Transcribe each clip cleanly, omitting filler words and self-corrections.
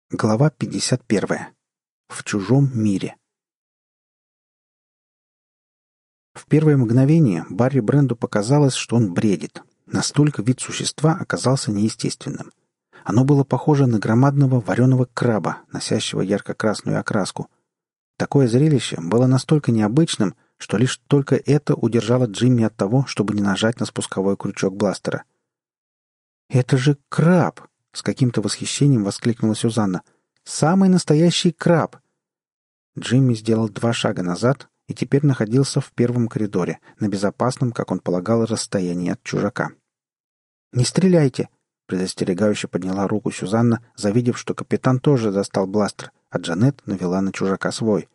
Глава 51. В чужом мире. В первое мгновение Барри Бренду показалось, что он бредит. Настолько вид существа оказался неестественным. Оно было похоже на громадного вареного краба, носящего ярко-красную окраску. Такое зрелище было настолько необычным, что лишь только это удержало Джимми от того, чтобы не нажать на спусковой крючок бластера. «Это же краб!» — с каким-то восхищением воскликнула Сюзанна. «Самый настоящий краб!» Джимми сделал 2 шага назад и теперь находился в первом коридоре, на безопасном, как он полагал, расстоянии от чужака. «Не стреляйте!» — предостерегающе подняла руку Сюзанна, завидев, что капитан тоже достал бластер, а Джанет навела на чужака свой.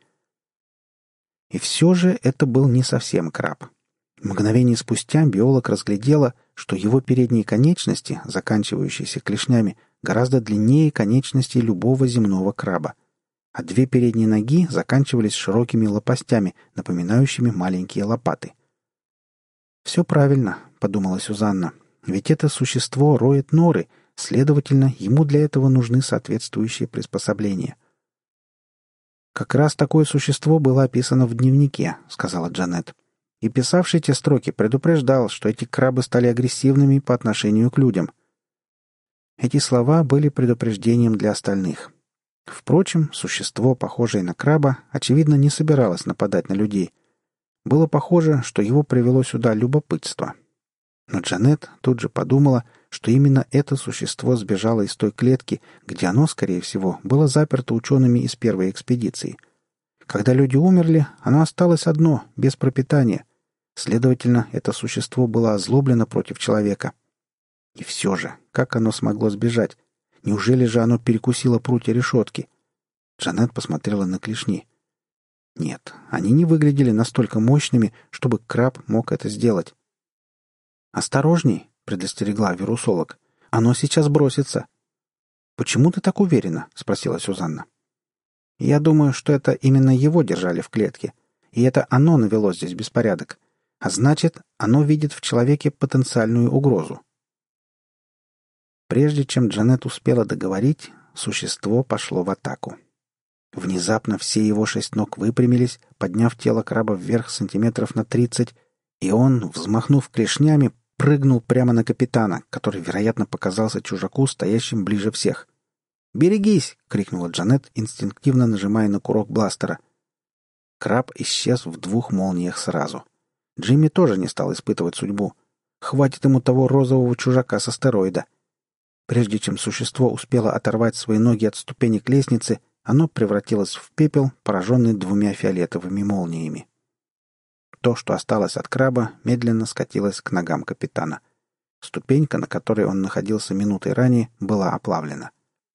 И все же это был не совсем краб. Мгновение спустя биолог разглядела, что его передние конечности, заканчивающиеся клешнями, гораздо длиннее конечностей любого земного краба, а 2 передние ноги заканчивались широкими лопастями, напоминающими маленькие лопаты. «Все правильно», — подумала Сюзанна, — «ведь это существо роет норы, следовательно, ему для этого нужны соответствующие приспособления». «Как раз такое существо было описано в дневнике», — сказала Джанет. «И писавший те строки предупреждал, что эти крабы стали агрессивными по отношению к людям». Эти слова были предупреждением для остальных. Впрочем, существо, похожее на краба, очевидно, не собиралось нападать на людей. Было похоже, что его привело сюда любопытство. Но Джанет тут же подумала, что именно это существо сбежало из той клетки, где оно, скорее всего, было заперто учеными из первой экспедиции. Когда люди умерли, оно осталось одно, без пропитания. Следовательно, это существо было озлоблено против человека. И все же, как оно смогло сбежать? Неужели же оно перекусило прутья решетки? Джанет посмотрела на клешни. Нет, они не выглядели настолько мощными, чтобы краб мог это сделать. «Осторожней!» — предостерегла вирусолог. «Оно сейчас бросится». «Почему ты так уверена?» — спросила Сюзанна. «Я думаю, что это именно его держали в клетке. И это оно навело здесь беспорядок. А значит, оно видит в человеке потенциальную угрозу». Прежде чем Джанет успела договорить, существо пошло в атаку. Внезапно все его 6 ног выпрямились, подняв тело краба вверх сантиметров на 30, и он, взмахнув клешнями, прыгнул прямо на капитана, который, вероятно, показался чужаку, стоящим ближе всех. «Берегись!» — крикнула Джанет, инстинктивно нажимая на курок бластера. Краб исчез в 2 молниях сразу. Джимми тоже не стал испытывать судьбу. Хватит ему того розового чужака с астероида. Прежде чем существо успело оторвать свои ноги от ступенек лестницы, оно превратилось в пепел, пораженный 2 фиолетовыми молниями. То, что осталось от краба, медленно скатилось к ногам капитана. Ступенька, на которой он находился минутой ранее, была оплавлена.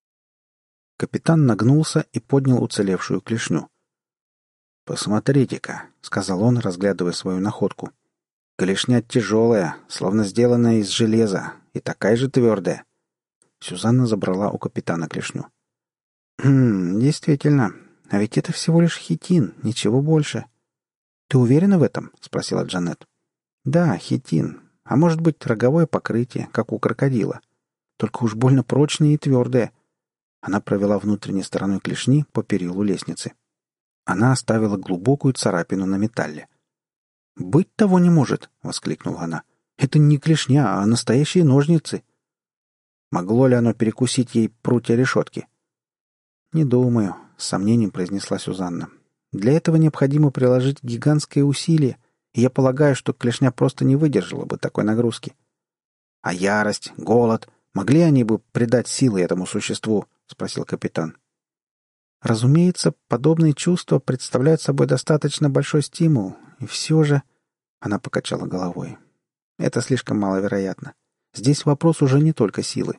Капитан нагнулся и поднял уцелевшую клешню. «Посмотрите-ка», — сказал он, разглядывая свою находку. «Клешня тяжелая, словно сделанная из железа, и такая же твердая». Сюзанна забрала у капитана клешню. Действительно. А ведь это всего лишь хитин, ничего больше». «Ты уверена в этом?» — спросила Джанет. «Да, хитин. А может быть, роговое покрытие, как у крокодила. Только уж больно прочное и твердое». Она провела внутренней стороной клешни по перилу лестницы. Она оставила глубокую царапину на металле. «Быть того не может!» — воскликнула она. «Это не клешня, а настоящие ножницы». Могло ли оно перекусить ей прутья решетки? «Не думаю», — с сомнением произнесла Сюзанна. «Для этого необходимо приложить гигантское усилие, и я полагаю, что клешня просто не выдержала бы такой нагрузки». «А ярость, голод, могли они бы придать силы этому существу?» — спросил капитан. «Разумеется, подобные чувства представляют собой достаточно большой стимул, и все же...» Она покачала головой. «Это слишком маловероятно. Здесь вопрос уже не только силы».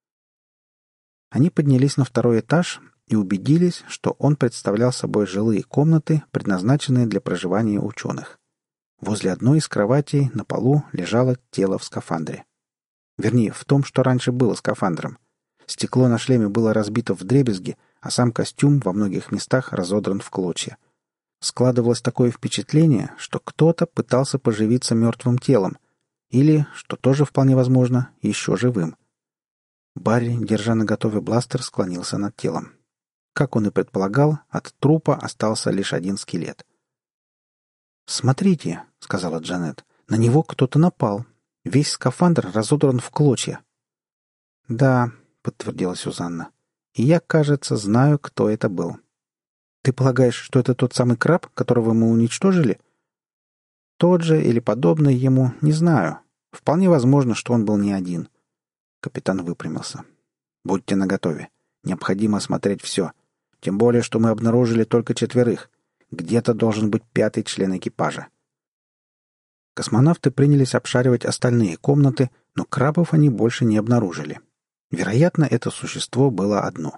Они поднялись на 2-й этаж и убедились, что он представлял собой жилые комнаты, предназначенные для проживания ученых. Возле одной из кроватей на полу лежало тело в скафандре. Вернее, в том, что раньше было скафандром. Стекло на шлеме было разбито вдребезги, а сам костюм во многих местах разодран в клочья. Складывалось такое впечатление, что кто-то пытался поживиться мертвым телом, или, что тоже вполне возможно, еще живым. Барри, держа наготове бластер, склонился над телом. Как он и предполагал, от трупа остался лишь один скелет. «Смотрите», — сказала Джанет, — «на него кто-то напал. Весь скафандр разодран в клочья». «Да», — подтвердила Сюзанна, — «и я, кажется, знаю, кто это был». «Ты полагаешь, что это тот самый краб, которого мы уничтожили?» «Тот же или подобный ему, не знаю. Вполне возможно, что он был не один». Капитан выпрямился. «Будьте наготове. Необходимо осмотреть все. Тем более, что мы обнаружили только 4. Где-то должен быть 5-й член экипажа». Космонавты принялись обшаривать остальные комнаты, но крабов они больше не обнаружили. Вероятно, это существо было одно.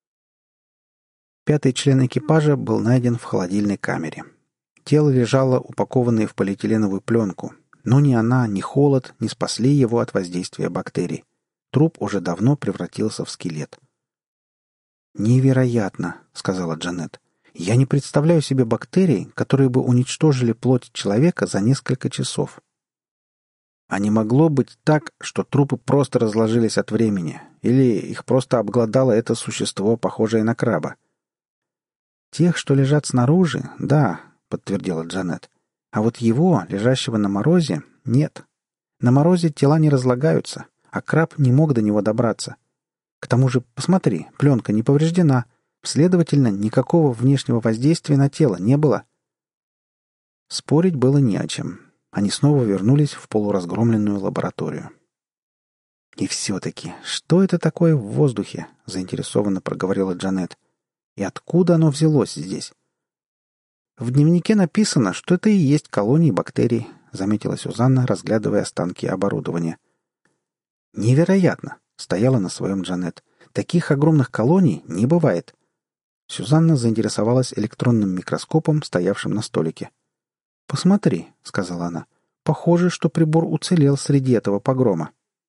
5-й член экипажа был найден в холодильной камере. Тело лежало упакованное в полиэтиленовую пленку, но ни она, ни холод не спасли его от воздействия бактерий. Труп уже давно превратился в скелет. «Невероятно», — сказала Джанет. «Я не представляю себе бактерий, которые бы уничтожили плоть человека за несколько часов». А не могло быть так, что трупы просто разложились от времени, или их просто обглодало это существо, похожее на краба? «Тех, что лежат снаружи, да», — подтвердила Джанет. «А вот его, лежащего на морозе, нет. На морозе тела не разлагаются, а краб не мог до него добраться. К тому же, посмотри, пленка не повреждена, следовательно, никакого внешнего воздействия на тело не было». Спорить было не о чем. Они снова вернулись в полуразгромленную лабораторию. «И все-таки, что это такое в воздухе?» — заинтересованно проговорила Джанет. «И откуда оно взялось здесь?» «В дневнике написано, что это и есть колонии бактерий», — заметила Сюзанна, разглядывая останки оборудования. «Невероятно!» — стояла на своем Джанет. «Таких огромных колоний не бывает». Сюзанна заинтересовалась электронным микроскопом, стоявшим на столике. «Посмотри», — сказала она. «Похоже, что прибор уцелел среди этого погрома».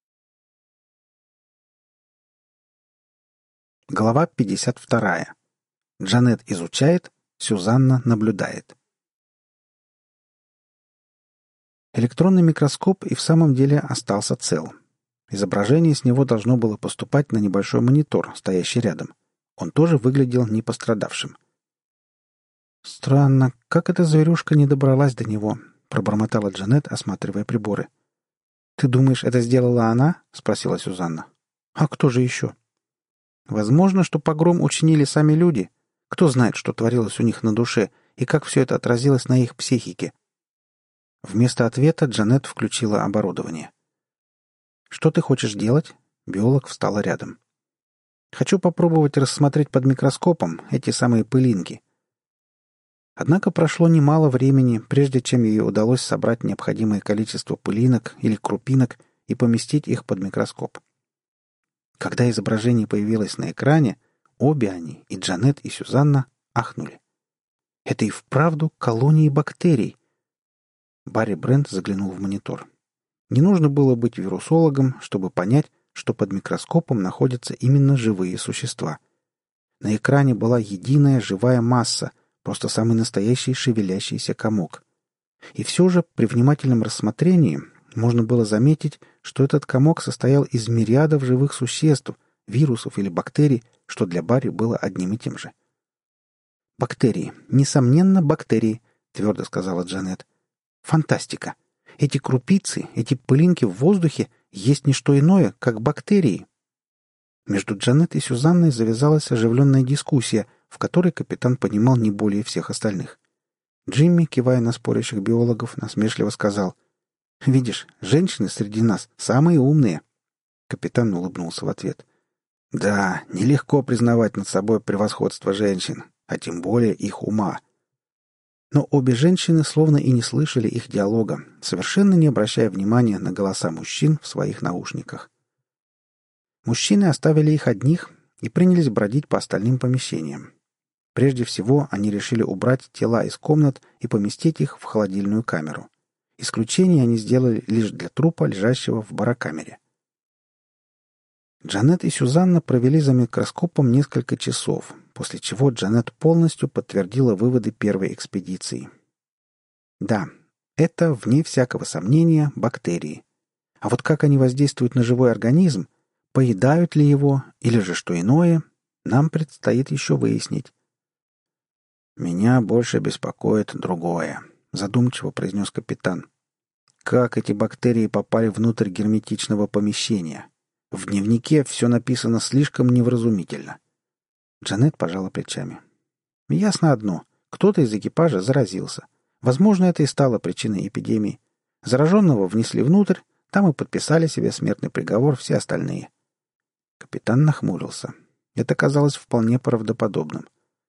Глава 52. Джанет изучает, Сюзанна наблюдает. Электронный микроскоп и в самом деле остался цел. Изображение с него должно было поступать на небольшой монитор, стоящий рядом. Он тоже выглядел не пострадавшим. «Странно, как эта зверюшка не добралась до него?» — пробормотала Джанет, осматривая приборы. «Ты думаешь, это сделала она?» — спросила Сюзанна. «А кто же еще?» «Возможно, что погром учинили сами люди. Кто знает, что творилось у них на душе и как все это отразилось на их психике?» Вместо ответа Джанет включила оборудование. «Что ты хочешь делать?» Биолог встала рядом. «Хочу попробовать рассмотреть под микроскопом эти самые пылинки». Однако прошло немало времени, прежде чем ей удалось собрать необходимое количество пылинок или крупинок и поместить их под микроскоп. Когда изображение появилось на экране, обе они, и Джанет, и Сюзанна, ахнули. «Это и вправду колонии бактерий!» Барри Брент заглянул в монитор. Не нужно было быть вирусологом, чтобы понять, что под микроскопом находятся именно живые существа. На экране была единая живая масса, просто самый настоящий шевелящийся комок. И все же при внимательном рассмотрении можно было заметить, что этот комок состоял из мириадов живых существ, вирусов или бактерий, что для Барри было одним и тем же. «Бактерии. Несомненно, бактерии», — твердо сказала Джанет. «Фантастика! Эти крупицы, эти пылинки в воздухе есть не что иное, как бактерии». Между Джанет и Сюзанной завязалась оживленная дискуссия, в которой капитан понимал не более всех остальных. Джимми, кивая на спорящих биологов, насмешливо сказал: «Видишь, женщины среди нас самые умные». Капитан улыбнулся в ответ. «Да, нелегко признавать над собой превосходство женщин, а тем более их ума». Но обе женщины словно и не слышали их диалога, совершенно не обращая внимания на голоса мужчин в своих наушниках. Мужчины оставили их одних и принялись бродить по остальным помещениям. Прежде всего, они решили убрать тела из комнат и поместить их в холодильную камеру. Исключение они сделали лишь для трупа, лежащего в барокамере. Джанет и Сюзанна провели за микроскопом несколько часов, после чего Джанет полностью подтвердила выводы первой экспедиции. Да, это, вне всякого сомнения, бактерии. А вот как они воздействуют на живой организм, Поедают ли его, или же что иное, нам предстоит еще выяснить. «Меня больше беспокоит другое», — задумчиво произнес капитан. «Как эти бактерии попали внутрь герметичного помещения? В дневнике все написано слишком невразумительно». Джанет пожала плечами. «Ясно одно. Кто-то из экипажа заразился. Возможно, это и стало причиной эпидемии. Зараженного внесли внутрь, там и подписали себе смертный приговор все остальные». Капитан нахмурился. Это казалось вполне правдоподобным.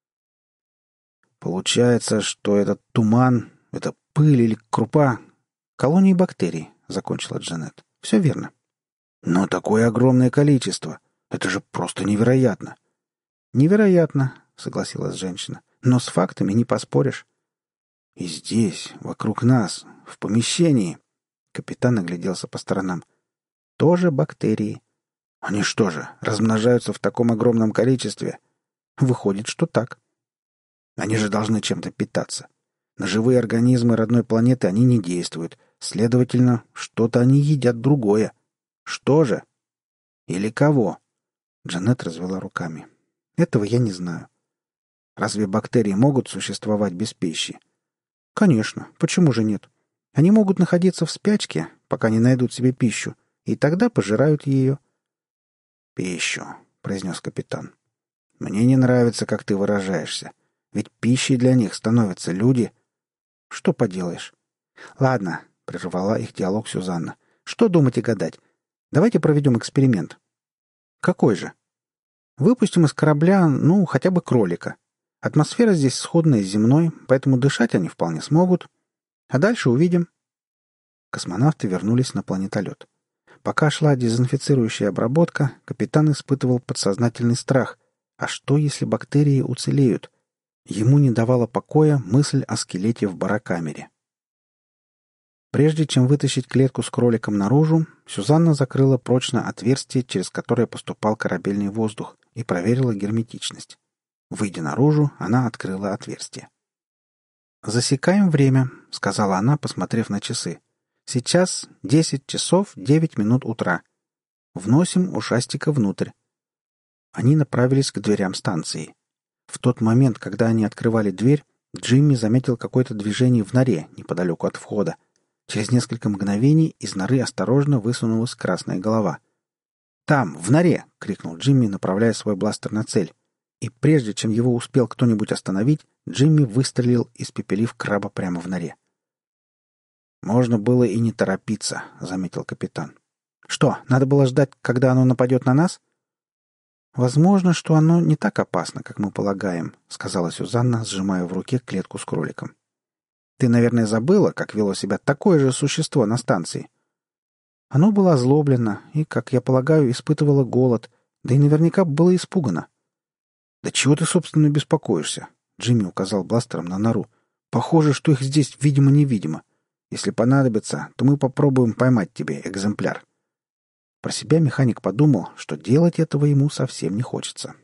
«Получается, что этот туман, это пыль или крупа — колонии бактерий», — закончила Джанет. «Все верно». «Но такое огромное количество! Это же просто невероятно!» «Невероятно», — согласилась женщина. «Но с фактами не поспоришь». «И здесь, вокруг нас, в помещении...» Капитан огляделся по сторонам. «Тоже бактерии». «Они что же, размножаются в таком огромном количестве?» «Выходит, что так». «Они же должны чем-то питаться. На живые организмы родной планеты они не действуют. Следовательно, что-то они едят другое. Что же? Или кого?» Джанет развела руками. «Этого я не знаю». «Разве бактерии могут существовать без пищи?» «Конечно. Почему же нет? Они могут находиться в спячке, пока не найдут себе пищу, и тогда пожирают ее». «Пищу», — произнес капитан. «Мне не нравится, как ты выражаешься. Ведь пищей для них становятся люди». «Что поделаешь?» «Ладно», — прервала их диалог Сюзанна. «Что думать и гадать? Давайте проведем эксперимент». «Какой же?» «Выпустим из корабля, хотя бы кролика. Атмосфера здесь сходная с земной, поэтому дышать они вполне смогут. А дальше увидим». Космонавты вернулись на планетолет. Пока шла дезинфицирующая обработка, капитан испытывал подсознательный страх. А что, если бактерии уцелеют? Ему не давала покоя мысль о скелете в барокамере. Прежде чем вытащить клетку с кроликом наружу, Сюзанна закрыла прочно отверстие, через которое поступал корабельный воздух, и проверила герметичность. Выйдя наружу, она открыла отверстие. «Засекаем время», — сказала она, посмотрев на часы. «Сейчас 10 часов 9 минут утра. Вносим ушастика внутрь». Они направились к дверям станции. В тот момент, когда они открывали дверь, Джимми заметил какое-то движение в норе неподалеку от входа. Через несколько мгновений из норы осторожно высунулась красная голова. «Там, в норе!» — крикнул Джимми, направляя свой бластер на цель. И прежде чем его успел кто-нибудь остановить, Джимми выстрелил, испепелив краба прямо в норе. «Можно было и не торопиться», — заметил капитан. «Что, надо было ждать, когда оно нападет на нас?» «Возможно, что оно не так опасно, как мы полагаем», — сказала Сюзанна, сжимая в руке клетку с кроликом. «Ты, наверное, забыла, как вело себя такое же существо на станции?» Оно было озлоблено и, как я полагаю, испытывало голод, да и наверняка было испугано. «Да чего ты, собственно, беспокоишься?» — Джимми указал бластером на нору. «Похоже, что их здесь видимо-невидимо. Если понадобится, то мы попробуем поймать тебе экземпляр». Про себя механик подумал, что делать этого ему совсем не хочется.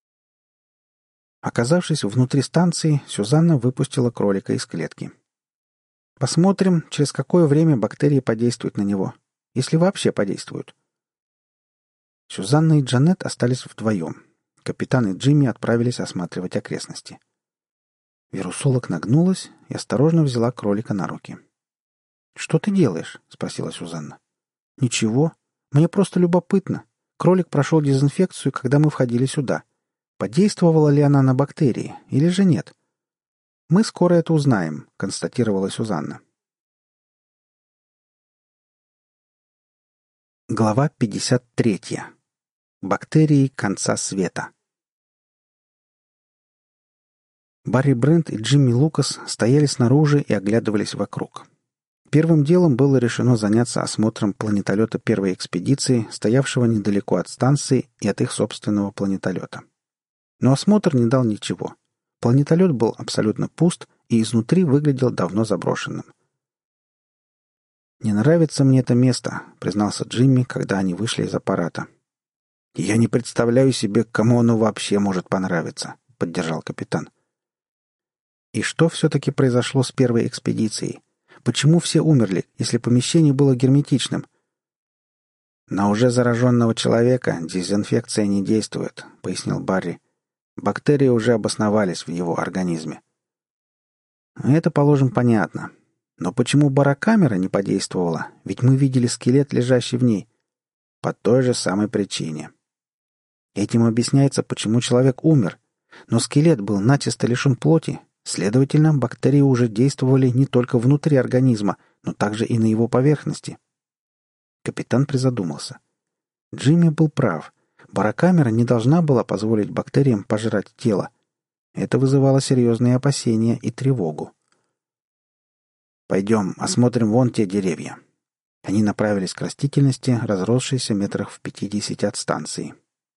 Оказавшись внутри станции, Сюзанна выпустила кролика из клетки. «Посмотрим, через какое время бактерии подействуют на него. Если вообще подействуют». Сюзанна и Джанет остались вдвоем. Капитан и Джимми отправились осматривать окрестности. Вирусолог нагнулась и осторожно взяла кролика на руки. «Что ты делаешь?» — спросила Сюзанна. «Ничего. Мне просто любопытно. Кролик прошел дезинфекцию, когда мы входили сюда. Подействовала ли она на бактерии, или же нет?» «Мы скоро это узнаем», — констатировала Сюзанна. Глава 53. Бактерии конца света. Барри Брент и Джимми Лукас стояли снаружи и оглядывались вокруг. Первым делом было решено заняться осмотром планетолета первой экспедиции, стоявшего недалеко от станции и от их собственного планетолета. Но осмотр не дал ничего. Планетолет был абсолютно пуст и изнутри выглядел давно заброшенным. «Не нравится мне это место», — признался Джимми, когда они вышли из аппарата. «Я не представляю себе, кому оно вообще может понравиться», — поддержал капитан. «И что все-таки произошло с первой экспедицией? Почему все умерли, если помещение было герметичным?» «На уже зараженного человека дезинфекция не действует», — пояснил Барри. «Бактерии уже обосновались в его организме». «Это, положим, понятно. Но почему барокамера не подействовала? Ведь мы видели скелет, лежащий в ней. По той же самой причине. Этим объясняется, почему человек умер. Но скелет был начисто лишен плоти. Следовательно, бактерии уже действовали не только внутри организма, но также и на его поверхности». Капитан призадумался. Джимми был прав. Барокамера не должна была позволить бактериям пожрать тело. Это вызывало серьезные опасения и тревогу. «Пойдем, осмотрим вон те деревья». Они направились к растительности, разросшейся метрах в 50 от станции.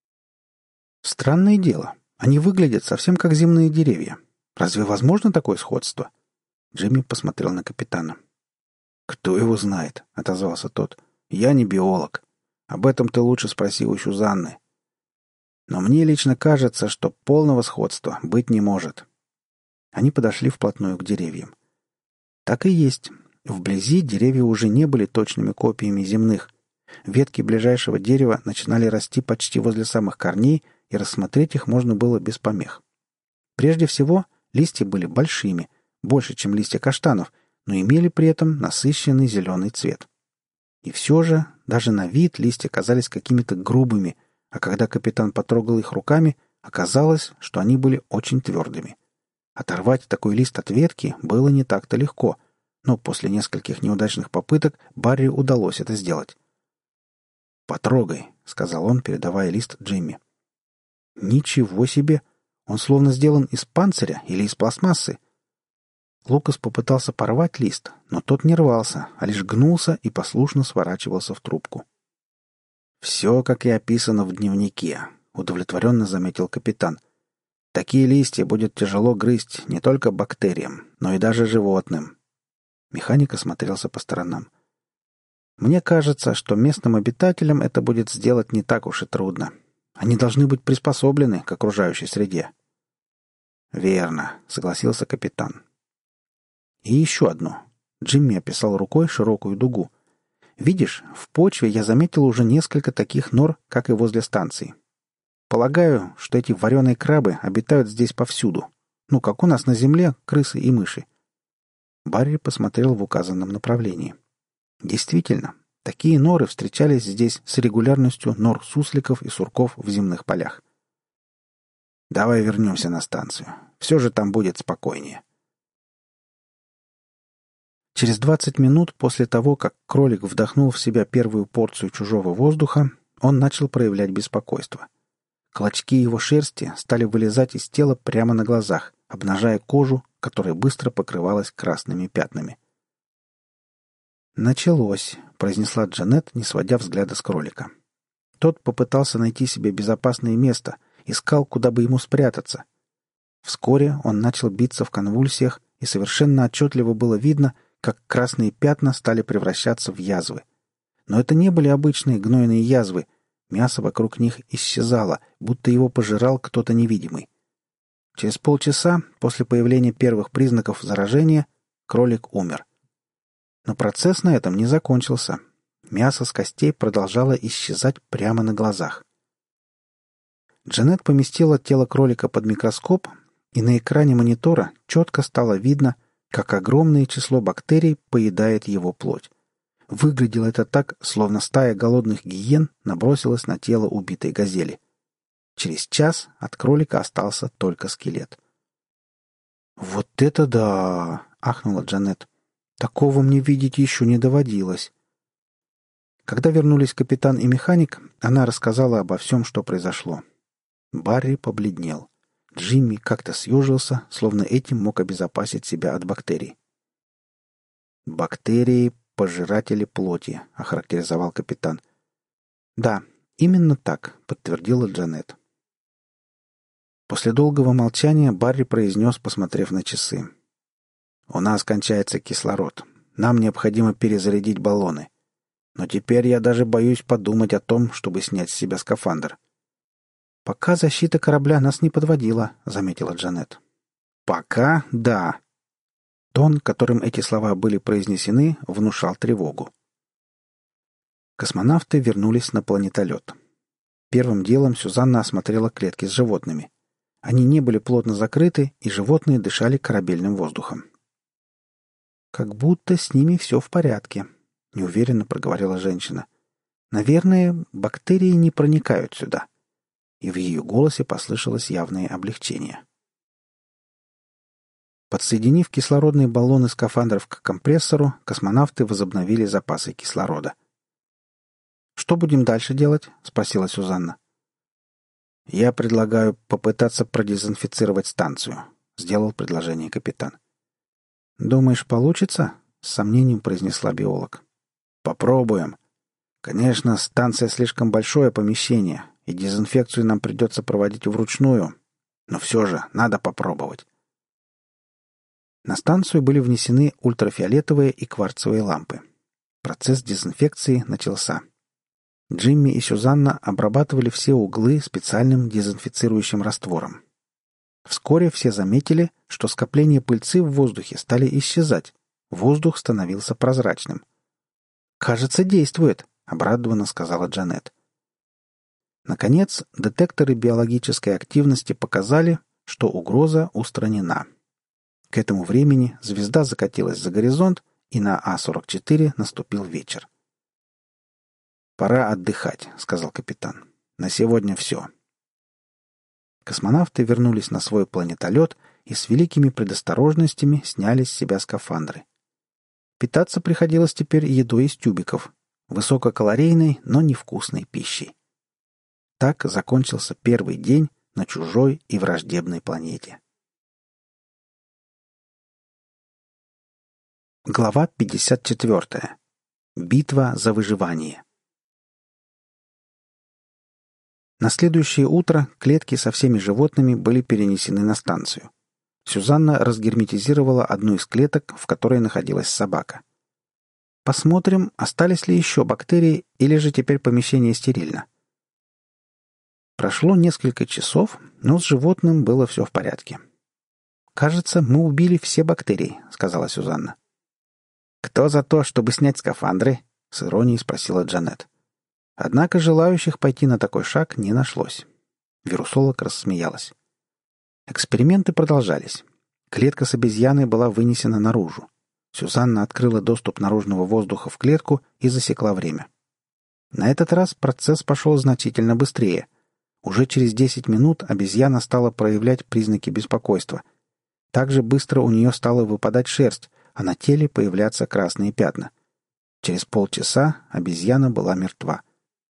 «Странное дело. Они выглядят совсем как земные деревья. Разве возможно такое сходство?» Джимми посмотрел на капитана. «Кто его знает?» — отозвался тот. «Я не биолог. Об этом ты лучше спроси у Сюзанны. Но мне лично кажется, что полного сходства быть не может». Они подошли вплотную к деревьям. Так и есть. Вблизи деревья уже не были точными копиями земных. Ветки ближайшего дерева начинали расти почти возле самых корней, и рассмотреть их можно было без помех. Прежде всего, листья были большими, больше, чем листья каштанов, но имели при этом насыщенный зеленый цвет. И все же, даже на вид листья казались какими-то грубыми, а когда капитан потрогал их руками, оказалось, что они были очень твердыми. Оторвать такой лист от ветки было не так-то легко, но после нескольких неудачных попыток Барри удалось это сделать. «Потрогай», — сказал он, передавая лист Джимми. «Ничего себе! Он словно сделан из панциря или из пластмассы». Лукас попытался порвать лист, но тот не рвался, а лишь гнулся и послушно сворачивался в трубку. «Все, как и описано в дневнике», — удовлетворенно заметил капитан. «Такие листья будет тяжело грызть не только бактериям, но и даже животным». Механик осмотрелся по сторонам. «Мне кажется, что местным обитателям это будет сделать не так уж и трудно. Они должны быть приспособлены к окружающей среде». «Верно», — согласился капитан. «И еще одно». Джимми описал рукой широкую дугу. «Видишь, в почве я заметил уже несколько таких нор, как и возле станции. Полагаю, что эти вареные крабы обитают здесь повсюду. Ну, как у нас на земле крысы и мыши». Барри посмотрел в указанном направлении. Действительно, такие норы встречались здесь с регулярностью нор сусликов и сурков в земных полях. «Давай вернемся на станцию. Все же там будет спокойнее». Через 20 минут после того, как кролик вдохнул в себя первую порцию чужого воздуха, он начал проявлять беспокойство. Клочки его шерсти стали вылезать из тела прямо на глазах, обнажая кожу, которая быстро покрывалась красными пятнами. «Началось», — произнесла Джанет, не сводя взгляда с кролика. Тот попытался найти себе безопасное место, искал, куда бы ему спрятаться. Вскоре он начал биться в конвульсиях, и совершенно отчетливо было видно, как красные пятна стали превращаться в язвы. Но это не были обычные гнойные язвы, мясо вокруг них исчезало, будто его пожирал кто-то невидимый. Через полчаса после появления первых признаков заражения кролик умер. Но процесс на этом не закончился. Мясо с костей продолжало исчезать прямо на глазах. Джанет поместила тело кролика под микроскоп, и на экране монитора четко стало видно, как огромное число бактерий поедает его плоть. Выглядело это так, словно стая голодных гиен набросилась на тело убитой газели. Через час от кролика остался только скелет. «Вот это да!» — ахнула Джанет. «Такого мне видеть еще не доводилось». Когда вернулись капитан и механик, она рассказала обо всем, что произошло. Барри побледнел. Джимми как-то съежился, словно этим мог обезопасить себя от бактерий. «Бактерии — пожиратели плоти», — охарактеризовал капитан. «Да, именно так», — подтвердила Джанет. После долгого молчания Барри произнес, посмотрев на часы. «У нас кончается кислород. Нам необходимо перезарядить баллоны. Но теперь я даже боюсь подумать о том, чтобы снять с себя скафандр». «Пока защита корабля нас не подводила», — заметила Джанет. «Пока — да». Тон, которым эти слова были произнесены, внушал тревогу. Космонавты вернулись на планетолет. Первым делом Сюзанна осмотрела клетки с животными. Они не были плотно закрыты, и животные дышали корабельным воздухом. «Как будто с ними все в порядке», — неуверенно проговорила женщина. «Наверное, бактерии не проникают сюда». И в ее голосе послышалось явное облегчение. Подсоединив кислородные баллоны скафандров к компрессору, космонавты возобновили запасы кислорода. «Что будем дальше делать?» — спросила Сюзанна. «Я предлагаю попытаться продезинфицировать станцию», — сделал предложение капитан. «Думаешь, получится?» — с сомнением произнесла биолог. «Попробуем. Конечно, станция слишком большое помещение, и дезинфекцию нам придется проводить вручную, но все же надо попробовать». На станцию были внесены ультрафиолетовые и кварцевые лампы. Процесс дезинфекции начался. Джимми и Сюзанна обрабатывали все углы специальным дезинфицирующим раствором. Вскоре все заметили, что скопления пыльцы в воздухе стали исчезать. Воздух становился прозрачным. «Кажется, действует», — обрадованно сказала Джанет. Наконец, детекторы биологической активности показали, что угроза устранена. К этому времени звезда закатилась за горизонт, и на А-44 наступил вечер. «Пора отдыхать», — сказал капитан. «На сегодня все». Космонавты вернулись на свой планетолет и с великими предосторожностями сняли с себя скафандры. Питаться приходилось теперь едой из тюбиков, высококалорийной, но невкусной пищей. Так закончился первый день на чужой и враждебной планете. Глава 54. Битва за выживание. На следующее утро клетки со всеми животными были перенесены на станцию. Сюзанна разгерметизировала одну из клеток, в которой находилась собака. «Посмотрим, остались ли еще бактерии, или же теперь помещение стерильно». Прошло несколько часов, но с животным было все в порядке. «Кажется, мы убили все бактерии», — сказала Сюзанна. «Кто за то, чтобы снять скафандры?» — с иронией спросила Джанет. Однако желающих пойти на такой шаг не нашлось. Вирусолог рассмеялась. Эксперименты продолжались. Клетка с обезьяной была вынесена наружу. Сюзанна открыла доступ наружного воздуха в клетку и засекла время. На этот раз процесс пошел значительно быстрее. Уже через 10 минут обезьяна стала проявлять признаки беспокойства. Также быстро у нее стала выпадать шерсть, а на теле появляться красные пятна. Через полчаса обезьяна была мертва.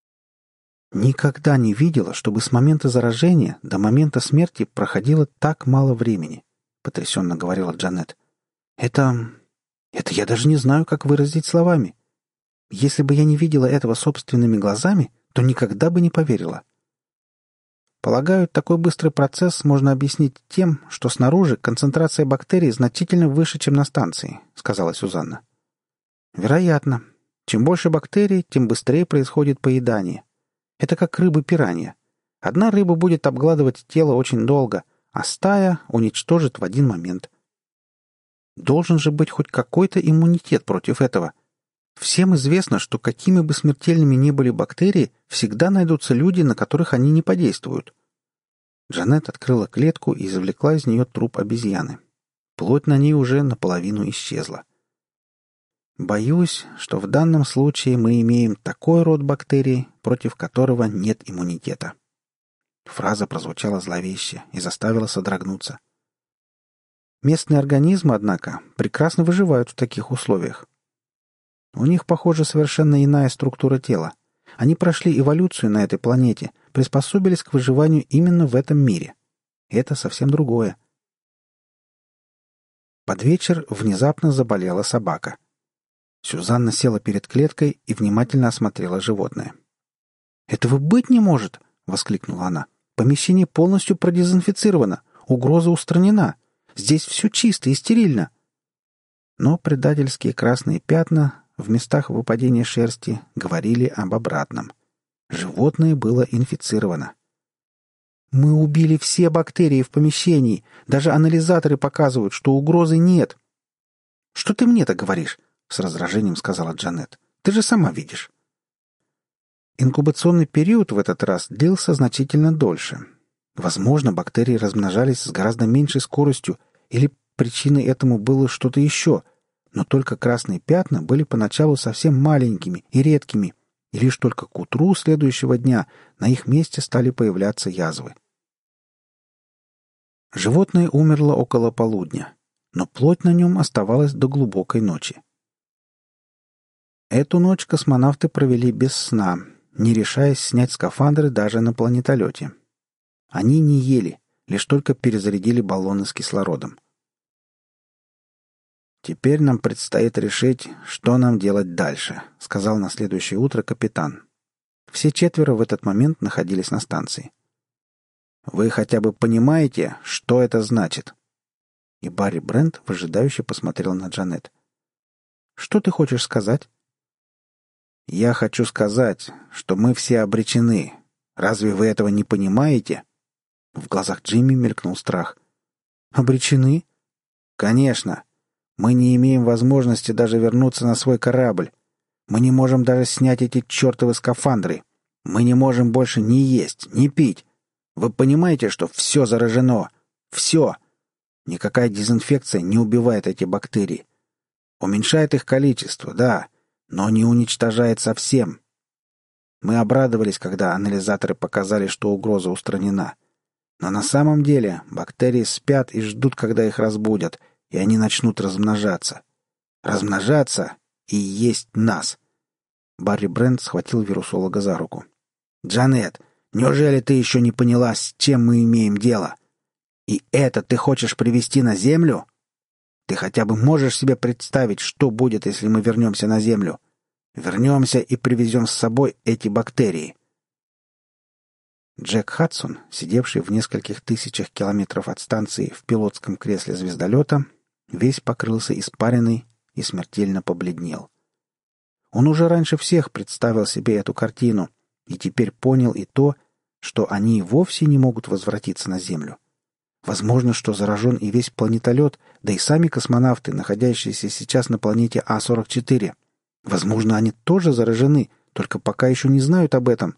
«Никогда не видела, чтобы с момента заражения до момента смерти проходило так мало времени», — потрясенно говорила Джанет. «Это я даже не знаю, как выразить словами. Если бы я не видела этого собственными глазами, то никогда бы не поверила». «Полагаю, такой быстрый процесс можно объяснить тем, что снаружи концентрация бактерий значительно выше, чем на станции», — сказала Сюзанна. «Вероятно. Чем больше бактерий, тем быстрее происходит поедание. Это как рыба-пиранья. Одна рыба будет обгладывать тело очень долго, а стая уничтожит в один момент. Должен же быть хоть какой-то иммунитет против этого. Всем известно, что какими бы смертельными ни были бактерии, всегда найдутся люди, на которых они не подействуют». Джанет открыла клетку и извлекла из нее труп обезьяны. Плоть на ней уже наполовину исчезла. «Боюсь, что в данном случае мы имеем такой род бактерий, против которого нет иммунитета». Фраза прозвучала зловеще и заставила содрогнуться. Местные организмы, однако, прекрасно выживают в таких условиях. У них, похоже, совершенно иная структура тела. Они прошли эволюцию на этой планете, приспособились к выживанию именно в этом мире. Это совсем другое. Под вечер внезапно заболела собака. Сюзанна села перед клеткой и внимательно осмотрела животное. «Этого быть не может!» — воскликнула она. «Помещение полностью продезинфицировано. Угроза устранена. Здесь все чисто и стерильно». Но предательские красные пятна в местах выпадения шерсти говорили об обратном. Животное было инфицировано. «Мы убили все бактерии в помещении. Даже анализаторы показывают, что угрозы нет». «Что ты мне-то говоришь?» — с раздражением сказала Джанет. «Ты же сама видишь». Инкубационный период в этот раз длился значительно дольше. Возможно, бактерии размножались с гораздо меньшей скоростью, или причиной этому было что-то еще, но только красные пятна были поначалу совсем маленькими и редкими, и лишь только к утру следующего дня на их месте стали появляться язвы. Животное умерло около полудня, но плоть на нем оставалась до глубокой ночи. Эту ночь космонавты провели без сна, не решаясь снять скафандры даже на планетолете. Они не ели, лишь только перезарядили баллоны с кислородом. «Теперь нам предстоит решить, что нам делать дальше», — сказал на следующее утро капитан. Все четверо в этот момент находились на станции. «Вы хотя бы понимаете, что это значит?» И Барри Брент выжидающе посмотрел на Джанет. «Что ты хочешь сказать?» «Я хочу сказать, что мы все обречены. Разве вы этого не понимаете?» В глазах Джимми мелькнул страх. «Обречены?» «Конечно. Мы не имеем возможности даже вернуться на свой корабль. Мы не можем даже снять эти чертовы скафандры. Мы не можем больше ни есть, ни пить. Вы понимаете, что все заражено? Все. Никакая дезинфекция не убивает эти бактерии. Уменьшает их количество, да, но не уничтожает совсем. Мы обрадовались, когда анализаторы показали, что угроза устранена. Но на самом деле бактерии спят и ждут, когда их разбудят, и они начнут размножаться. Размножаться и есть нас. Барри Брент схватил вирусолога за руку. «Джанет, неужели ты еще не поняла, с чем мы имеем дело? И это ты хочешь привезти на Землю? Ты хотя бы можешь себе представить, что будет, если мы вернемся на Землю? Вернемся и привезем с собой эти бактерии». Джек Хадсон, сидевший в нескольких тысячах километров от станции в пилотском кресле звездолета, весь покрылся испариной и смертельно побледнел. Он уже раньше всех представил себе эту картину и теперь понял и то, что они вовсе не могут возвратиться на Землю. Возможно, что заражен и весь планетолет, да и сами космонавты, находящиеся сейчас на планете А-44. Возможно, они тоже заражены, только пока еще не знают об этом.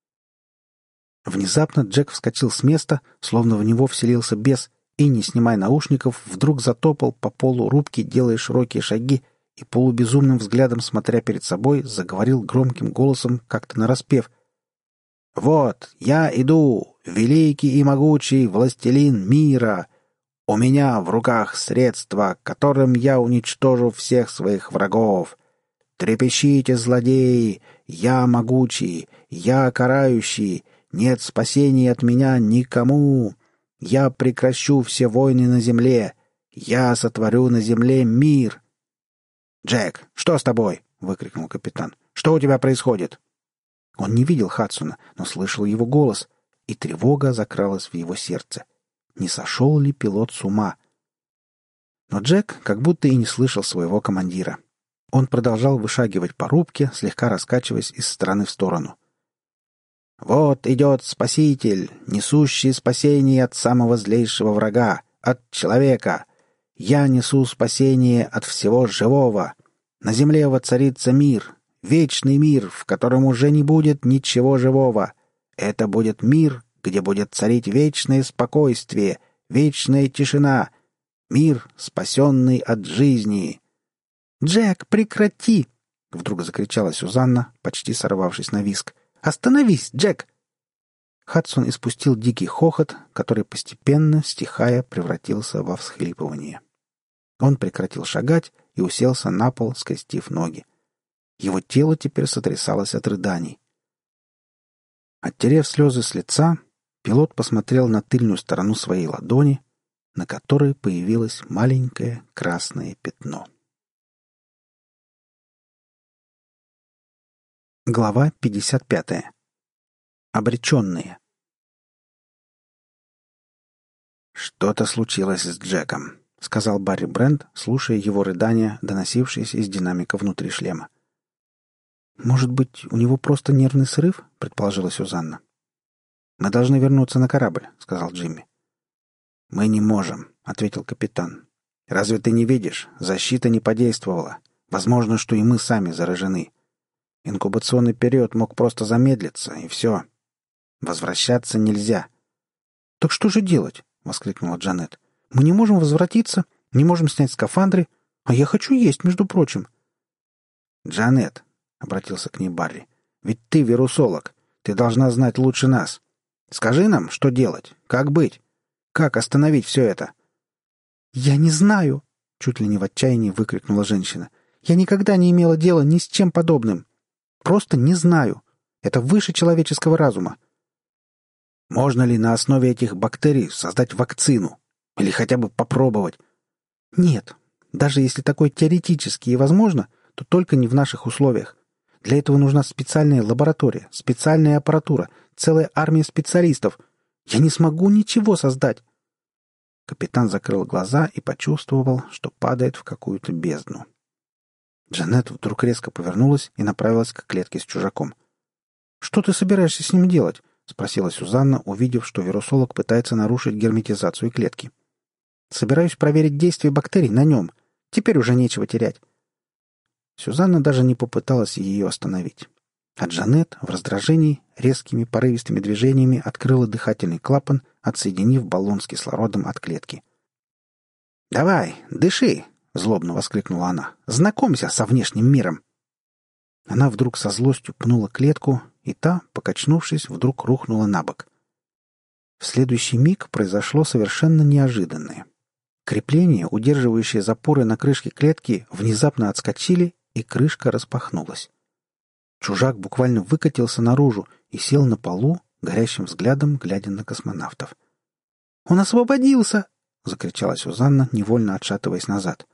Внезапно Джек вскочил с места, словно в него вселился бес, и, не снимая наушников, вдруг затопал по полу рубки, делая широкие шаги, и полубезумным взглядом, смотря перед собой, заговорил громким голосом, как-то нараспев. «Вот, я иду, великий и могучий властелин мира! У меня в руках средства, которым я уничтожу всех своих врагов. Трепещите, злодеи! Я могучий, я карающий, нет спасения от меня никому! Я прекращу все войны на земле! Я сотворю на земле мир!» «Джек, что с тобой?» — выкрикнул капитан. «Что у тебя происходит?» Он не видел Хадсона, но слышал его голос, и тревога закралась в его сердце. Не сошел ли пилот с ума? Но Джек как будто и не слышал своего командира. Он продолжал вышагивать по рубке, слегка раскачиваясь из стороны в сторону. «Вот идет Спаситель, несущий спасение от самого злейшего врага, от человека. Я несу спасение от всего живого. На земле воцарится мир, вечный мир, в котором уже не будет ничего живого. Это будет мир, где будет царить вечное спокойствие, вечная тишина. Мир, спасенный от жизни». «Джек, прекрати!» — вдруг закричала Сюзанна, почти сорвавшись на визг. «Остановись, Джек!» Хадсон испустил дикий хохот, который постепенно, стихая, превратился во всхлипывание. Он прекратил шагать и уселся на пол, скрестив ноги. Его тело теперь сотрясалось от рыданий. Оттерев слезы с лица, пилот посмотрел на тыльную сторону своей ладони, на которой появилось маленькое красное пятно. Глава 55. Обреченные. «Что-то случилось с Джеком», — сказал Барри Брент, слушая его рыдания, доносившиеся из динамика внутри шлема. «Может быть, у него просто нервный срыв?» — предположила Сюзанна. «Мы должны вернуться на корабль», — сказал Джимми. «Мы не можем», — ответил капитан. «Разве ты не видишь? Защита не подействовала. Возможно, что и мы сами заражены. Инкубационный период мог просто замедлиться, и все. Возвращаться нельзя. «Так что же делать?» — воскликнула Джанет. «Мы не можем возвратиться, не можем снять скафандры, а я хочу есть, между прочим». «Джанет», — обратился к ней Барри, — «ведь ты вирусолог. Ты должна знать лучше нас. Скажи нам, что делать, как быть, как остановить все это». «Я не знаю!» — чуть ли не в отчаянии выкрикнула женщина. «Я никогда не имела дела ни с чем подобным. Просто не знаю. Это выше человеческого разума». «Можно ли на основе этих бактерий создать вакцину? Или хотя бы попробовать?» «Нет. Даже если такое теоретически и возможно, то только не в наших условиях. Для этого нужна специальная лаборатория, специальная аппаратура, целая армия специалистов. Я не смогу ничего создать». Капитан закрыл глаза и почувствовал, что падает в какую-то бездну. Джанет вдруг резко повернулась и направилась к клетке с чужаком. «Что ты собираешься с ним делать?» — спросила Сюзанна, увидев, что вирусолог пытается нарушить герметизацию клетки. «Собираюсь проверить действие бактерий на нем. Теперь уже нечего терять». Сюзанна даже не попыталась ее остановить. А Джанет в раздражении резкими порывистыми движениями открыла дыхательный клапан, отсоединив баллон с кислородом от клетки. «Давай, дыши!» — злобно воскликнула она. «Знакомься со внешним миром!» Она вдруг со злостью пнула клетку, и та, покачнувшись, вдруг рухнула на бок. В следующий миг произошло совершенно неожиданное. Крепления, удерживающие запоры на крышке клетки, внезапно отскочили, и крышка распахнулась. Чужак буквально выкатился наружу и сел на полу, горящим взглядом глядя на космонавтов. «Он освободился!» — закричала Сюзанна, невольно отшатываясь назад.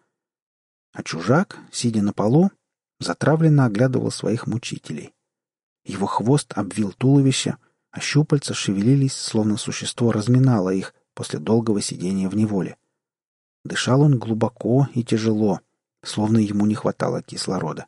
А чужак, сидя на полу, затравленно оглядывал своих мучителей. Его хвост обвил туловище, а щупальца шевелились, словно существо разминало их после долгого сидения в неволе. Дышал он глубоко и тяжело, словно ему не хватало кислорода.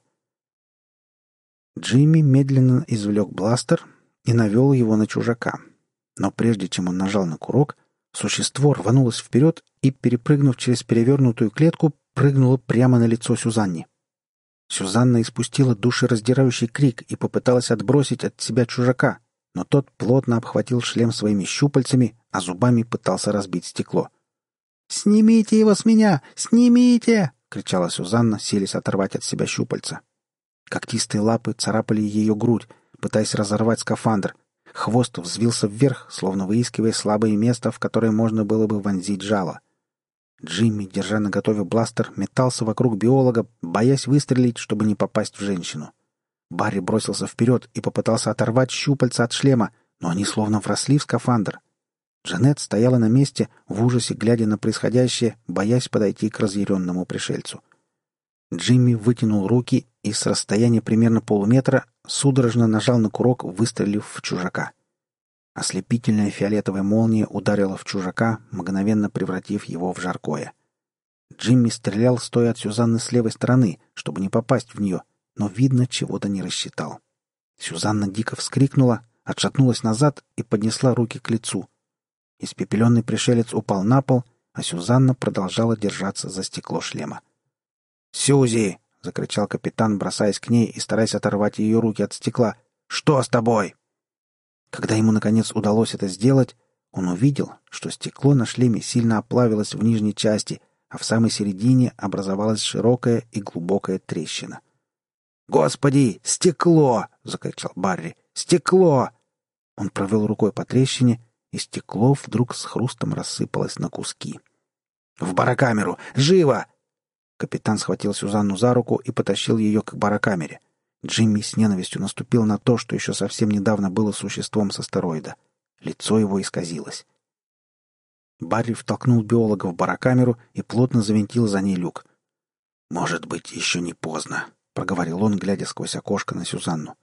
Джимми медленно извлек бластер и навел его на чужака. Но прежде чем он нажал на курок, существо рванулось вперед и, перепрыгнув через перевернутую клетку, прыгнуло прямо на лицо Сюзанне. Сюзанна испустила душераздирающий крик и попыталась отбросить от себя чужака, но тот плотно обхватил шлем своими щупальцами, а зубами пытался разбить стекло. «Снимите его с меня! Снимите!» — кричала Сюзанна, силясь оторвать от себя щупальца. Когтистые лапы царапали ее грудь, пытаясь разорвать скафандр. Хвост взвился вверх, словно выискивая слабое место, в которое можно было бы вонзить жало. Джимми, держа наготове бластер, метался вокруг биолога, боясь выстрелить, чтобы не попасть в женщину. Барри бросился вперед и попытался оторвать щупальца от шлема, но они словно вросли в скафандр. Джанет стояла на месте, в ужасе глядя на происходящее, боясь подойти к разъяренному пришельцу. Джимми вытянул руки и с расстояния примерно полуметра судорожно нажал на курок, выстрелив в чужака. Ослепительная фиолетовая молния ударила в чужака, мгновенно превратив его в жаркое. Джимми стрелял, стоя от Сюзанны с левой стороны, чтобы не попасть в нее, но, видно, чего-то не рассчитал. Сюзанна дико вскрикнула, отшатнулась назад и поднесла руки к лицу. Испепеленный пришелец упал на пол, а Сюзанна продолжала держаться за стекло шлема. «Сюзи!» — закричал капитан, бросаясь к ней и стараясь оторвать ее руки от стекла. «Что с тобой?» Когда ему, наконец, удалось это сделать, он увидел, что стекло на шлеме сильно оплавилось в нижней части, а в самой середине образовалась широкая и глубокая трещина. «Господи, стекло!» — закричал Барри. «Стекло!» Он провел рукой по трещине, и стекло вдруг с хрустом рассыпалось на куски. «В барокамеру! Живо!» Капитан схватил Сюзанну за руку и потащил ее к барокамере. Джимми с ненавистью наступил на то, что еще совсем недавно было существом с астероида. Лицо его исказилось. Барри втолкнул биолога в барокамеру и плотно завинтил за ней люк. «Может быть, еще не поздно», — проговорил он, глядя сквозь окошко на Сюзанну.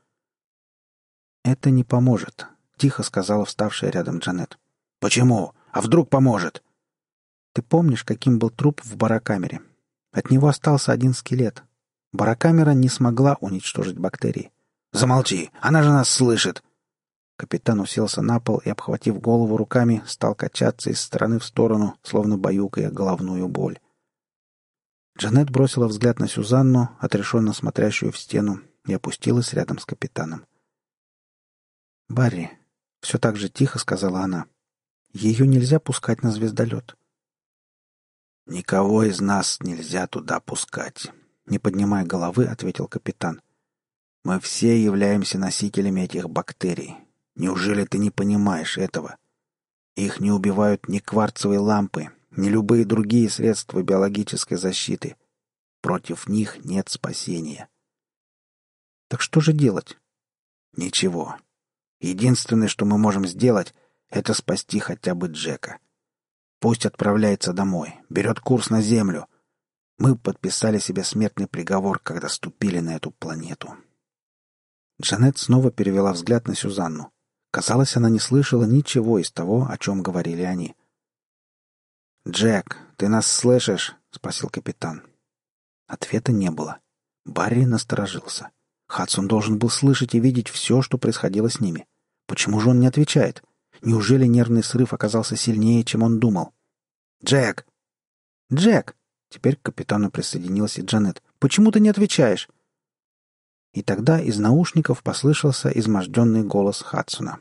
«Это не поможет», — тихо сказала вставшая рядом Джанет. «Почему? А вдруг поможет?» «Ты помнишь, каким был труп в барокамере? От него остался один скелет. Барокамера не смогла уничтожить бактерии». «Замолчи! Она же нас слышит!» Капитан уселся на пол и, обхватив голову руками, стал качаться из стороны в сторону, словно баюкая головную боль. Джанет бросила взгляд на Сюзанну, отрешенно смотрящую в стену, и опустилась рядом с капитаном. «Барри», — все так же тихо сказала она, — «ее нельзя пускать на звездолет». «Никого из нас нельзя туда пускать», — не поднимая головы, ответил капитан. «Мы все являемся носителями этих бактерий. Неужели ты не понимаешь этого? Их не убивают ни кварцевые лампы, ни любые другие средства биологической защиты. Против них нет спасения». «Так что же делать?» «Ничего. Единственное, что мы можем сделать, это спасти хотя бы Джека. Пусть отправляется домой, берет курс на Землю. Мы подписали себе смертный приговор, когда ступили на эту планету». Джанет снова перевела взгляд на Сюзанну. Казалось, она не слышала ничего из того, о чем говорили они. «Джек, ты нас слышишь?» — спросил капитан. Ответа не было. Барри насторожился. Хадсон должен был слышать и видеть все, что происходило с ними. Почему же он не отвечает? Неужели нервный срыв оказался сильнее, чем он думал? «Джек!» «Джек!» Теперь к капитану присоединилась и Джанет. «Почему ты не отвечаешь?» И тогда из наушников послышался изможденный голос Хадсона.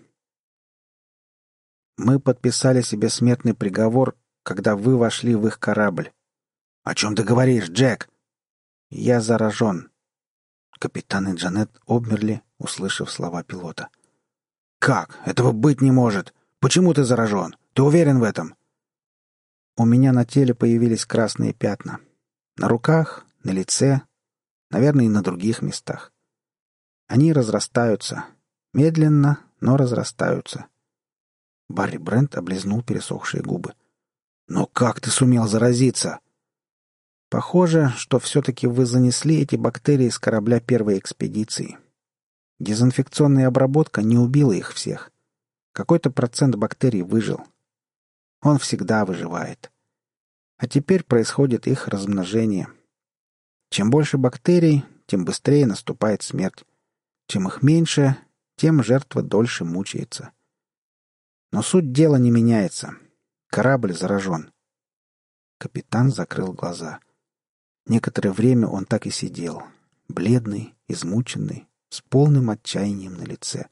«Мы подписали себе смертный приговор, когда вы вошли в их корабль». «О чем ты говоришь, Джек?» «Я заражен». Капитан и Джанет обмерли, услышав слова пилота. «Как? Этого быть не может! Почему ты заражен? Ты уверен в этом?» «У меня на теле появились красные пятна. На руках, на лице, наверное, и на других местах. Они разрастаются. Медленно, но разрастаются». Барри Брент облизнул пересохшие губы. «Но как ты сумел заразиться?» «Похоже, что все-таки вы занесли эти бактерии с корабля первой экспедиции. Дезинфекционная обработка не убила их всех. Какой-то процент бактерий выжил. Он всегда выживает. А теперь происходит их размножение. Чем больше бактерий, тем быстрее наступает смерть. Чем их меньше, тем жертва дольше мучается. Но суть дела не меняется. Корабль заражен». Капитан закрыл глаза. Некоторое время он так и сидел, бледный, измученный, с полным отчаянием на лице.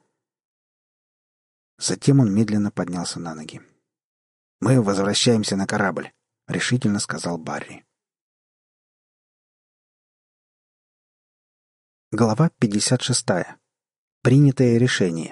Затем он медленно поднялся на ноги. «Мы возвращаемся на корабль», — решительно сказал Барри. Глава 56. Принятое решение.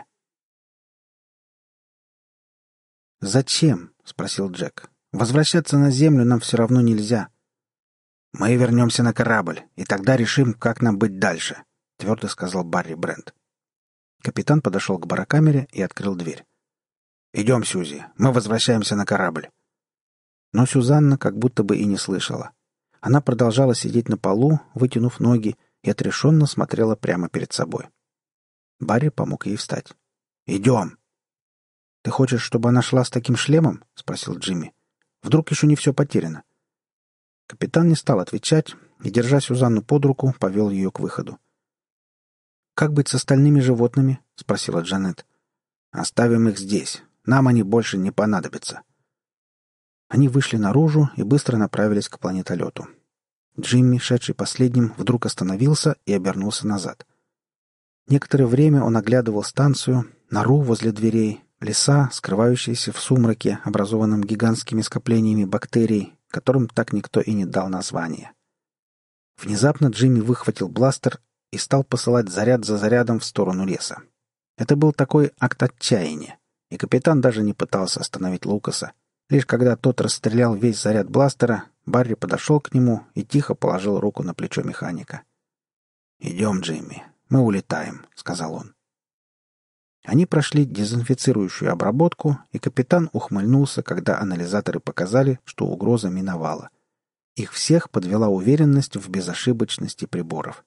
«Зачем?» — спросил Джек. «Возвращаться на Землю нам все равно нельзя». «Мы вернемся на корабль, и тогда решим, как нам быть дальше», — твердо сказал Барри Брент. Капитан подошел к барокамере и открыл дверь. «Идем, Сьюзи, мы возвращаемся на корабль». Но Сюзанна как будто бы и не слышала. Она продолжала сидеть на полу, вытянув ноги, и отрешенно смотрела прямо перед собой. Барри помог ей встать. «Идем!» «Ты хочешь, чтобы она шла с таким шлемом?» — спросил Джимми. «Вдруг еще не все потеряно?» Капитан не стал отвечать и, держа Сюзанну под руку, повел ее к выходу. «Как быть с остальными животными?» — спросила Джанет. «Оставим их здесь. Нам они больше не понадобятся». Они вышли наружу и быстро направились к планетолету. Джимми, шедший последним, вдруг остановился и обернулся назад. Некоторое время он оглядывал станцию, нору возле дверей, леса, скрывающиеся в сумраке, образованном гигантскими скоплениями бактерий, которым так никто и не дал названия. Внезапно Джимми выхватил бластер и стал посылать заряд за зарядом в сторону леса. Это был такой акт отчаяния, и капитан даже не пытался остановить Лукаса. Лишь когда тот расстрелял весь заряд бластера, Барри подошел к нему и тихо положил руку на плечо механика. «Идем, Джимми, мы улетаем», — сказал он. Они прошли дезинфицирующую обработку, и капитан ухмыльнулся, когда анализаторы показали, что угроза миновала. Их всех подвела уверенность в безошибочности приборов.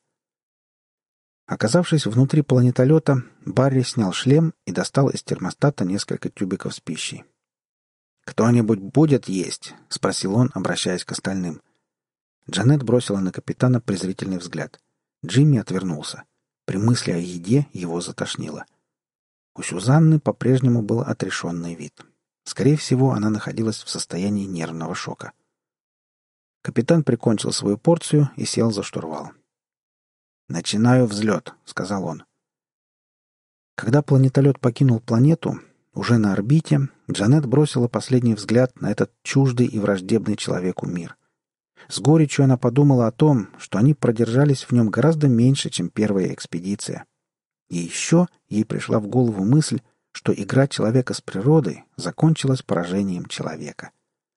Оказавшись внутри планетолета, Барри снял шлем и достал из термостата несколько тюбиков с пищей. «Кто-нибудь будет есть?» — спросил он, обращаясь к остальным. Джанет бросила на капитана презрительный взгляд. Джимми отвернулся. При мысли о еде его затошнило. У Сюзанны по-прежнему был отрешенный вид. Скорее всего, она находилась в состоянии нервного шока. Капитан прикончил свою порцию и сел за штурвал. «Начинаю взлет», — сказал он. Когда планетолет покинул планету, уже на орбите, Джанет бросила последний взгляд на этот чуждый и враждебный человеку мир. С горечью она подумала о том, что они продержались в нем гораздо меньше, чем первая экспедиция. И еще ей пришла в голову мысль, что игра человека с природой закончилась поражением человека.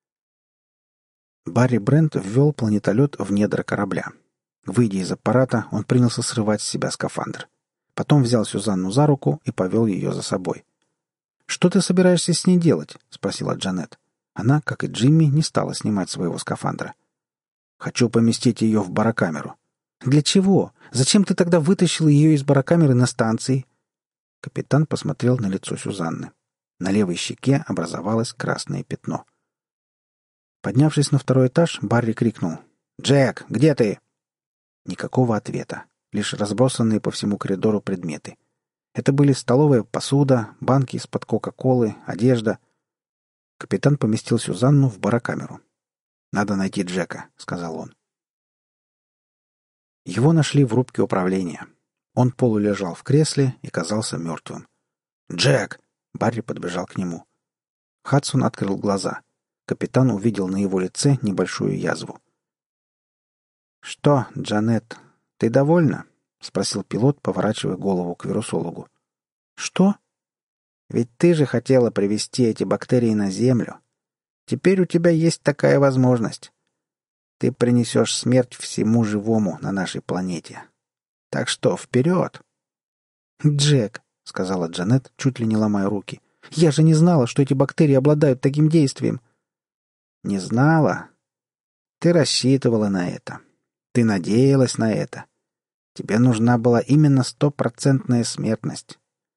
Барри Брент ввел планетолет в недра корабля. Выйдя из аппарата, он принялся срывать с себя скафандр. Потом взял Сюзанну за руку и повел ее за собой. «Что ты собираешься с ней делать?» — спросила Джанет. Она, как и Джимми, не стала снимать своего скафандра. «Хочу поместить ее в барокамеру». «Для чего? Зачем ты тогда вытащил ее из барокамеры на станции?» Капитан посмотрел на лицо Сюзанны. На левой щеке образовалось красное пятно. Поднявшись на второй этаж, Барри крикнул: «Джек, где ты?» Никакого ответа, лишь разбросанные по всему коридору предметы. Это были столовая посуда, банки из-под Кока-Колы, одежда. Капитан поместил Сюзанну в барокамеру. «Надо найти Джека», — сказал он. Его нашли в рубке управления. Он полулежал в кресле и казался мертвым. «Джек!» — Барри подбежал к нему. Хадсон открыл глаза. Капитан увидел на его лице небольшую язву. «Что, Джанет, ты довольна?» — спросил пилот, поворачивая голову к вирусологу. «Что?» «Ведь ты же хотела привезти эти бактерии на Землю. Теперь у тебя есть такая возможность. Ты принесешь смерть всему живому на нашей планете. Так что вперед!» «Джек», — сказала Джанет, чуть ли не ломая руки, — «я же не знала, что эти бактерии обладают таким действием». «Не знала? Ты рассчитывала на это. Ты надеялась на это. Тебе нужна была именно 100% смертность.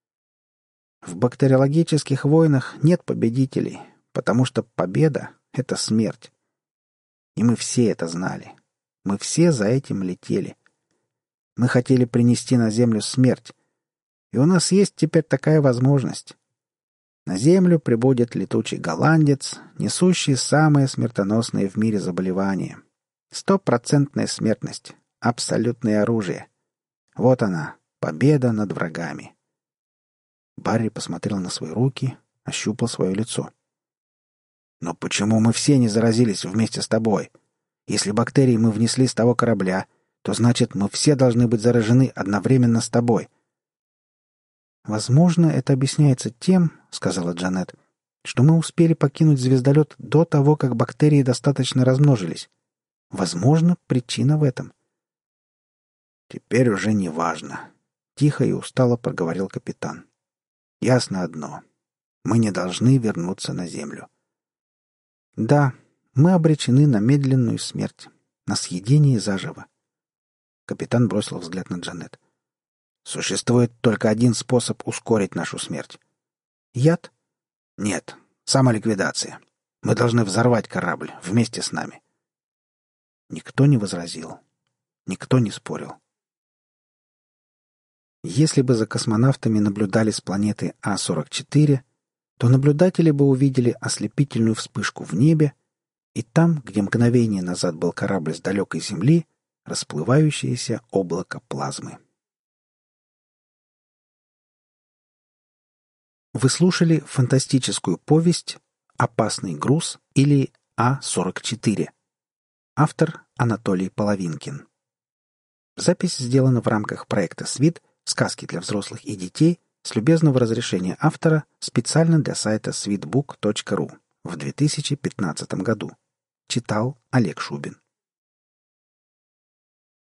В бактериологических войнах нет победителей, потому что победа — это смерть. И мы все это знали. Мы все за этим летели. Мы хотели принести на Землю смерть. И у нас есть теперь такая возможность. На Землю прибудет летучий голландец, несущий самое смертоносное в мире заболевание. 100% смертность. Абсолютное оружие. Вот она, победа над врагами». Барри посмотрел на свои руки, ощупал свое лицо. «Но почему мы все не заразились вместе с тобой? Если бактерии мы внесли с того корабля, то значит, мы все должны быть заражены одновременно с тобой». «Возможно, это объясняется тем, — сказала Джанет, — что мы успели покинуть звездолет до того, как бактерии достаточно размножились. Возможно, причина в этом». «Теперь уже не важно», — тихо и устало проговорил капитан. «Ясно одно. Мы не должны вернуться на Землю». «Да, мы обречены на медленную смерть, на съедение заживо». Капитан бросил взгляд на Джанет. «Существует только один способ ускорить нашу смерть». «Яд?» «Нет. Самоликвидация. Мы должны взорвать корабль вместе с нами». Никто не возразил. Никто не спорил. Если бы за космонавтами наблюдали с планеты А-44, то наблюдатели бы увидели ослепительную вспышку в небе, и там, где мгновение назад был корабль с далекой Земли, расплывающееся облако плазмы. Вы слушали фантастическую повесть «Опасный груз» или А-44. Автор Анатолий Половинкин. Запись сделана в рамках проекта «СВИД. Сказки для взрослых и детей» с любезного разрешения автора специально для сайта swidbook.ru в 2015 году. Читал Олег Шубин.